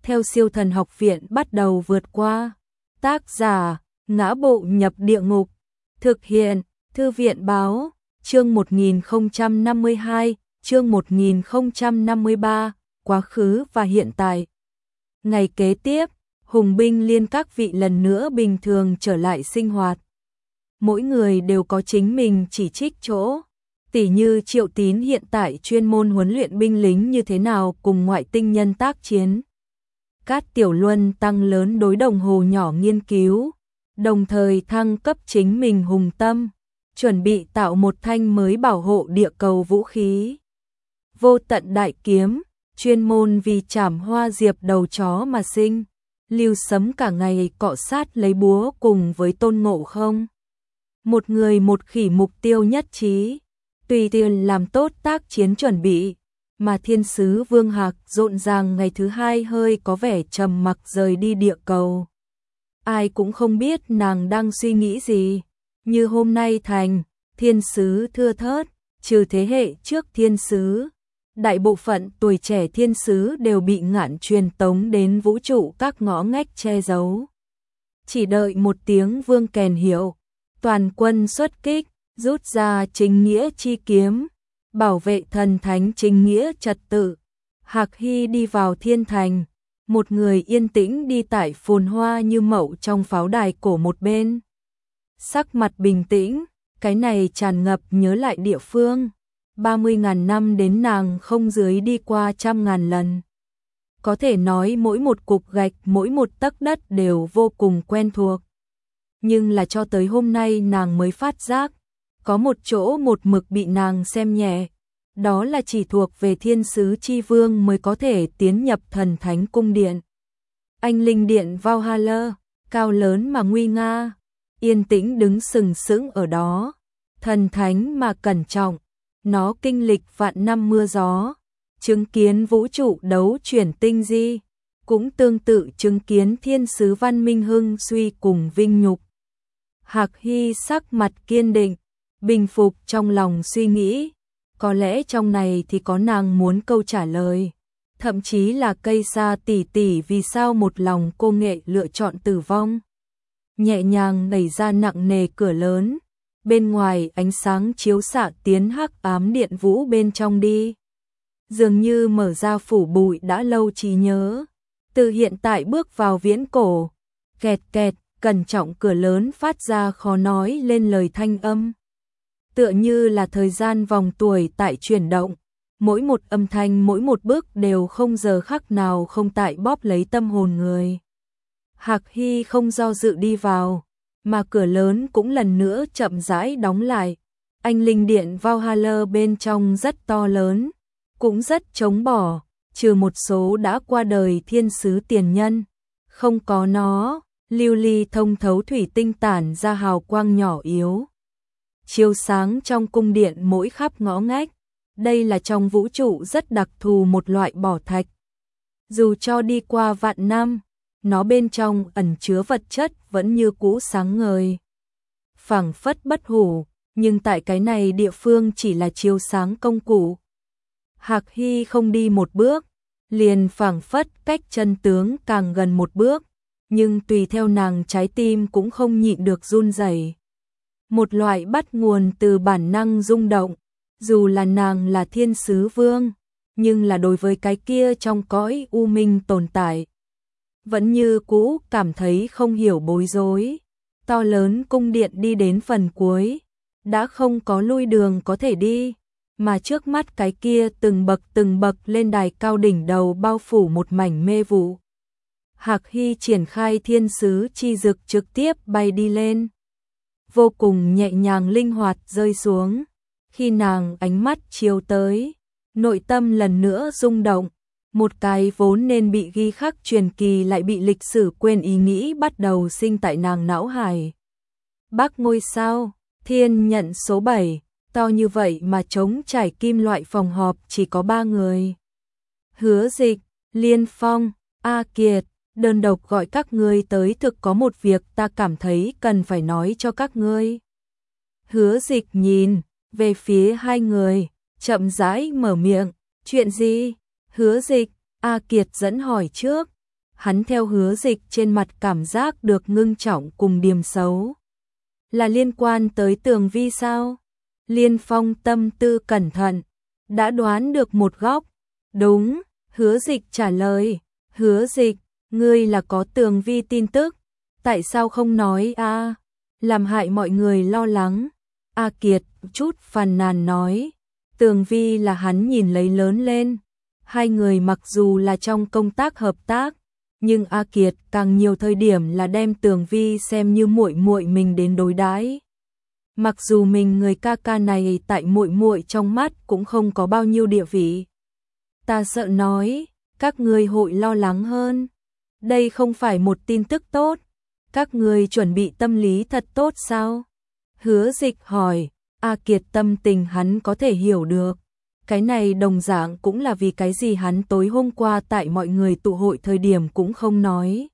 theo Siêu Thần Học Viện bắt đầu vượt qua. Tác giả: Ngã Bộ Nhập Địa Ngục. Thực hiện: Thư viện báo. Chương 1052, chương 1053, quá khứ và hiện tại. Ngày kế tiếp, Hùng binh liên các vị lần nữa bình thường trở lại sinh hoạt. Mỗi người đều có chính mình chỉ trích chỗ. Tỉ như Triệu Tín hiện tại chuyên môn huấn luyện binh lính như thế nào cùng ngoại tinh nhân tác chiến. Cát Tiểu Luân tăng lớn đối đồng hồ nhỏ nghiên cứu, đồng thời thăng cấp chính mình hùng tâm, chuẩn bị tạo một thanh mới bảo hộ địa cầu vũ khí. Vô tận đại kiếm, chuyên môn vì chảm hoa diệp đầu chó mà sinh. Lưu Sấm cả ngày cọ sát lấy búa cùng với Tôn Ngộ Không. Một người một khỉ mục tiêu nhất trí, tùy tiện làm tốt tác chiến chuẩn bị, mà thiên sứ Vương Hạc rộn ràng ngày thứ hai hơi có vẻ trầm mặc rời đi địa cầu. Ai cũng không biết nàng đang suy nghĩ gì, như hôm nay thành, thiên sứ thưa thớt, trừ thế hệ trước thiên sứ. Đại bộ phận tuổi trẻ thiên sứ đều bị ngạn truyền tống đến vũ trụ các ngõ ngách che giấu. Chỉ đợi một tiếng vương kèn hiệu, toàn quân xuất kích, rút ra chính nghĩa chi kiếm, bảo vệ thần thánh chính nghĩa trật tự. Hạc Hy đi vào thiên thành, một người yên tĩnh đi tại phồn hoa như mậu trong pháo đài cổ một bên. Sắc mặt bình tĩnh, cái này tràn ngập nhớ lại địa phương. 30.000 năm đến nàng không dưới đi qua 100.000 lần. Có thể nói mỗi một cục gạch, mỗi một tấc đất đều vô cùng quen thuộc. Nhưng là cho tới hôm nay nàng mới phát giác, có một chỗ một mực bị nàng xem nhẹ. Đó là chỉ thuộc về thiên sứ chi vương mới có thể tiến nhập thần thánh cung điện. Anh linh điện Valhalla, cao lớn mà nguy nga, yên tĩnh đứng sừng sững ở đó. Thần thánh mà cẩn trọng. Nó kinh lịch vạn năm mưa gió, chứng kiến vũ trụ đấu chuyển tinh di, cũng tương tự chứng kiến thiên sứ văn minh hưng suy cùng vinh nhục. Hạc Hy sắc mặt kiên định, bình phục trong lòng suy nghĩ, có lẽ trong này thì có nàng muốn câu trả lời, thậm chí là cây sa tỷ tỷ vì sao một lòng cô nghệ lựa chọn tử vong. Nhẹ nhàng đẩy ra nặng nề cửa lớn. Bên ngoài ánh sáng chiếu xạ tiến hắc ám điện vũ bên trong đi. Dường như mở ra phủ bụi đã lâu trí nhớ. Từ hiện tại bước vào viễn cổ. Kẹt kẹt, cẩn trọng cửa lớn phát ra khó nói lên lời thanh âm. Tựa như là thời gian vòng tuổi tại chuyển động. Mỗi một âm thanh, mỗi một bước đều không giờ khắc nào không tại bóp lấy tâm hồn người. Hạc Hy không do dự đi vào. Mà cửa lớn cũng lần nữa chậm rãi đóng lại. Anh linh điện Valhalla bên trong rất to lớn, cũng rất trống bỏ, trừ một số đã qua đời thiên sứ tiền nhân. Không có nó, lưu ly thông thấu thủy tinh tản ra hào quang nhỏ yếu. Chiếu sáng trong cung điện mỗi khắp ngõ ngách. Đây là trong vũ trụ rất đặc thù một loại bảo thạch. Dù cho đi qua vạn năm, nó bên trong ẩn chứa vật chất vẫn như cũ sáng ngời, phảng phất bất hủ, nhưng tại cái này địa phương chỉ là chiếu sáng công cụ. Hạc Hy không đi một bước, liền phảng phất cách chân tướng càng gần một bước, nhưng tùy theo nàng trái tim cũng không nhịn được run rẩy. Một loại bắt nguồn từ bản năng rung động, dù là nàng là thiên sứ vương, nhưng là đối với cái kia trong cõi u minh tồn tại. Vẫn như cũ cảm thấy không hiểu bối rối. To lớn cung điện đi đến phần cuối, đã không có lui đường có thể đi, mà trước mắt cái kia từng bậc lên đài cao đỉnh đầu bao phủ một mảnh mê vụ. Hạc Hy triển khai thiên sứ chi dực trực tiếp bay đi lên, vô cùng nhẹ nhàng linh hoạt rơi xuống. Khi nàng ánh mắt chiếu tới, nội tâm lần nữa rung động. Một cái vốn nên bị ghi khắc truyền kỳ lại bị lịch sử quên ý nghĩ bắt đầu sinh tại nàng não hải. Bắc ngôi sao, thiên nhận số 7, to như vậy mà trống trải kim loại phòng họp chỉ có 3 người. Hứa Dịch, Liên Phong, A Kiệt, đơn độc gọi các ngươi tới thực có một việc ta cảm thấy cần phải nói cho các ngươi. Hứa Dịch nhìn về phía hai người, chậm rãi mở miệng, chuyện gì? Hứa Dịch, A Kiệt dẫn hỏi trước, hắn theo Hứa Dịch trên mặt cảm giác được ngưng trọng cùng điểm xấu. Là liên quan tới Tường Vi sao? Liên Phong tâm tư cẩn thận, đã đoán được một góc. Đúng, Hứa Dịch trả lời. Hứa Dịch, ngươi là có Tường Vi tin tức, tại sao không nói a? Làm hại mọi người lo lắng. A Kiệt chút phàn nàn nói, Tường Vi là hắn nhìn lấy lớn lên. Hai người mặc dù là trong công tác hợp tác, nhưng A Kiệt càng nhiều thời điểm là đem Tường Vi xem như muội muội mình đến đối đãi. Mặc dù mình người ca ca này tại muội muội trong mắt cũng không có bao nhiêu địa vị. Ta sợ nói, các ngươi hội lo lắng hơn. Đây không phải một tin tức tốt. Các ngươi chuẩn bị tâm lý thật tốt sao? Hứa Dịch hỏi. A Kiệt tâm tình hắn có thể hiểu được. Cái này đồng dạng cũng là vì cái gì hắn tối hôm qua tại mọi người tụ hội thời điểm cũng không nói.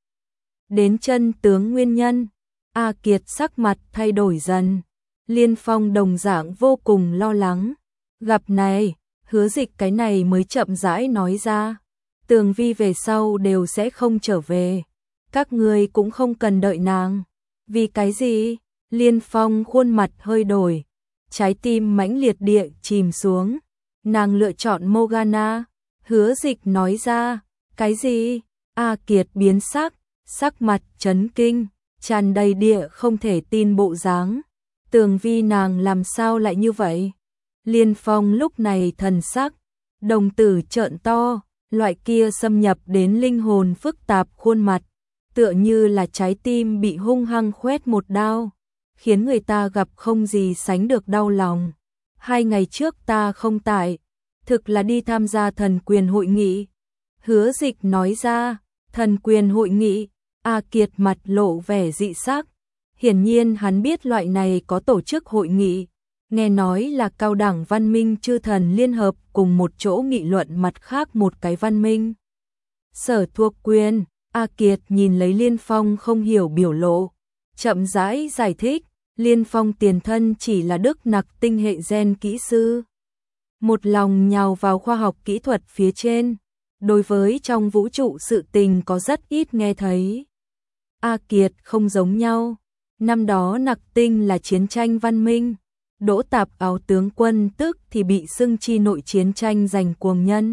Đến chân tướng nguyên nhân, A Kiệt sắc mặt thay đổi dần. Liên Phong đồng dạng vô cùng lo lắng. Gặp này, Hứa Dịch cái này mới chậm rãi nói ra. Tường Vi về sau đều sẽ không trở về. Các ngươi cũng không cần đợi nàng. Vì cái gì? Liên Phong khuôn mặt hơi đổi. Trái tim mãnh liệt địa chìm xuống. Nàng lựa chọn Morgana. Hứa Dịch nói ra. Cái gì? A Kiệt biến sắc mặt chấn kinh, tràn đầy địa không thể tin bộ dáng. Tường Vi nàng làm sao lại như vậy? Liên Phong lúc này thần sắc, đồng tử trợn to, loại kia xâm nhập đến linh hồn phức tạp khuôn mặt, tựa như là trái tim bị hung hăng khoét một đao, khiến người ta gặp không gì sánh được đau lòng. 2 ngày trước ta không tại, thực là đi tham gia thần quyền hội nghị. Hứa Dịch nói ra, thần quyền hội nghị. A Kiệt mặt lộ vẻ dị sắc. Hiển nhiên hắn biết loại này có tổ chức hội nghị, nghe nói là cao đẳng văn minh chư thần liên hợp cùng một chỗ nghị luận mặt khác một cái văn minh. Sở thuộc quyền. A Kiệt nhìn lấy Liên Phong không hiểu biểu lộ, chậm rãi giải thích, Liên Phong tiền thân chỉ là đức nặc tinh hệ gen kỹ sư. Một lòng nhào vào khoa học kỹ thuật phía trên, đối với trong vũ trụ sự tình có rất ít nghe thấy. A Kiệt không giống nhau, năm đó nặc tinh là chiến tranh văn minh, Đỗ Tạp Áo tướng quân tức thì bị xưng chi nội chiến tranh giành cuồng nhân.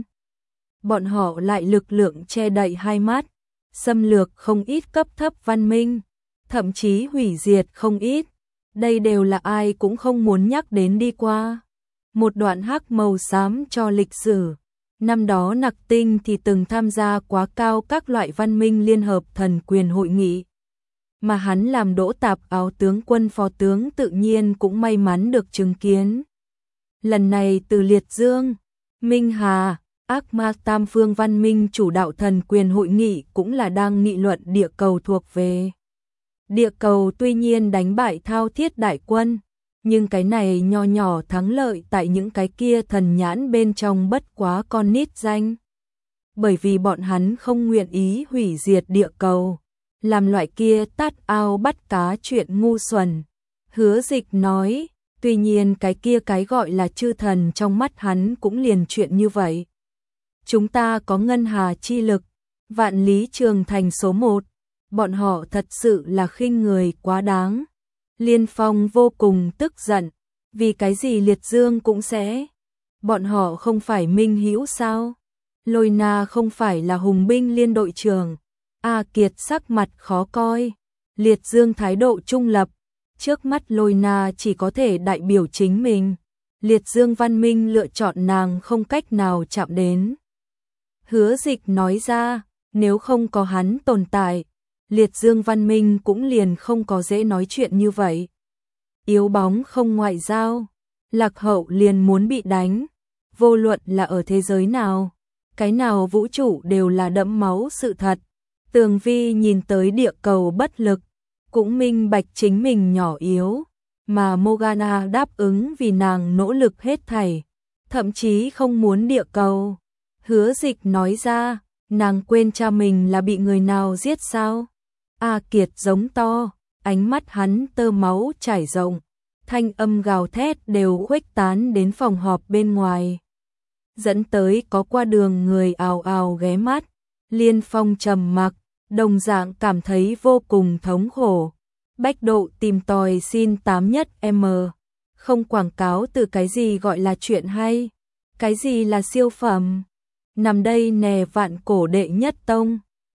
Bọn họ lại lực lượng che đậy hai mắt, xâm lược không ít cấp thấp văn minh, thậm chí hủy diệt không ít. Đây đều là ai cũng không muốn nhắc đến đi qua. Một đoạn hắc màu xám cho lịch sử. Năm đó nặc tinh thì từng tham gia quá cao các loại văn minh liên hợp thần quyền hội nghị. Mà hắn làm Đỗ Tạp Áo tướng quân phó tướng tự nhiên cũng may mắn được chứng kiến. Lần này từ Liệt Dương, Minh Hà, Ác Ma Tam Phương văn minh chủ đạo thần quyền hội nghị cũng là đang nghị luận địa cầu thuộc về. Địa cầu tuy nhiên đánh bại Thao Thiết đại quân, nhưng cái này nho nhỏ thắng lợi tại những cái kia thần nhãn bên trong bất quá con nít danh. Bởi vì bọn hắn không nguyện ý hủy diệt địa cầu, làm loại kia tát ao bắt cá chuyện ngu xuẩn. Hứa Dịch nói, tuy nhiên cái kia cái gọi là chư thần trong mắt hắn cũng liền chuyện như vậy. Chúng ta có ngân hà chi lực, vạn lý trường thành số 1, bọn họ thật sự là khinh người quá đáng. Liên Phong vô cùng tức giận, vì cái gì Liệt Dương cũng sẽ. Bọn họ không phải minh hữu sao? Lôi Na không phải là hùng binh liên đội trưởng. A Kiệt sắc mặt khó coi. Liệt Dương thái độ trung lập. Trước mắt Lôi Na chỉ có thể đại biểu chính mình. Liệt Dương văn minh lựa chọn nàng không cách nào chạm đến. Hứa Dịch nói ra, nếu không có hắn tồn tại, Liệt Dương văn minh cũng liền không có dễ nói chuyện như vậy. Yếu bóng không ngoại giao, lạc hậu liền muốn bị đánh. Vô luận là ở thế giới nào, cái nào vũ trụ đều là đẫm máu sự thật. Tường Vi nhìn tới địa cầu bất lực, cũng minh bạch chính mình nhỏ yếu, mà Morgana đáp ứng vì nàng nỗ lực hết thảy, thậm chí không muốn địa cầu. Hứa Dịch nói ra, nàng quên cha mình là bị người nào giết sao? A Kiệt giống to, ánh mắt hắn tơ máu chảy rộng, thanh âm gào thét đều khuếch tán đến phòng họp bên ngoài. Dẫn tới có qua đường người ào ào ghé mắt. Liên Phong trầm mặc, đồng dạng cảm thấy vô cùng thống khổ. Bách độ tìm tòi xin 8 nhất M. Không quảng cáo từ cái gì gọi là chuyện hay, cái gì là siêu phẩm. Nằm đây nè vạn cổ đệ nhất tông.